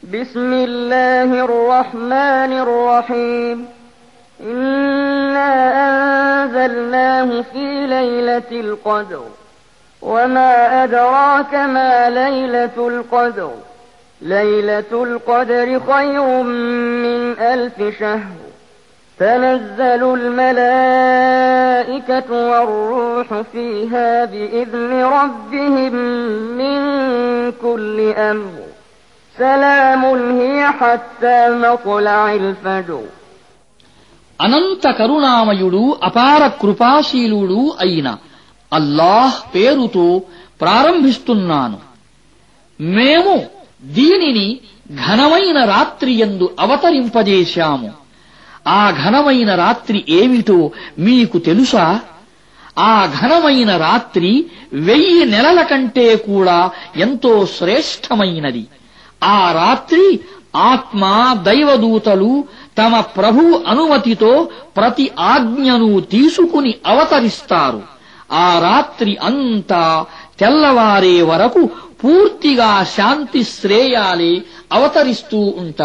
بسم الله الرحمن الرحيم إنا أنزلناه في ليلة القدر وما أدراك ما ليلة القدر ليلة القدر خير من 1000 شهر تنزل الملائكة والروح فيها بإذن ربهم من كل أمر سلام هي حتى مطلع الفجر. అనంత కరుణామయుడు అపార కృపాశీలుడు అయిన అల్లాహ్ పేరుతో ప్రారంభిస్తున్నాను. మేము దీనిని ఘనమైన రాత్రియందు అవతరింపజేశాము. ఆ ఘనమైన రాత్రి ఏమిటో మీకు తెలుసా? ఆ ఘనమైన రాత్రి 1000 నెలల కంటే కూడా ఎంతో శ్రేష్టమైనది. ఆ రాత్రి ఆత్మ దైవదూతలు తమ ప్రభువు అనుమతితో ప్రతి ఆజ్ఞను తీసుకుని అవతరిస్తారు. ఆ రాత్రి అంతా తెల్లవారే వరకు పూర్తిగా శాంతి శ్రేయాలే అవతరిస్తూ ఉంటారు.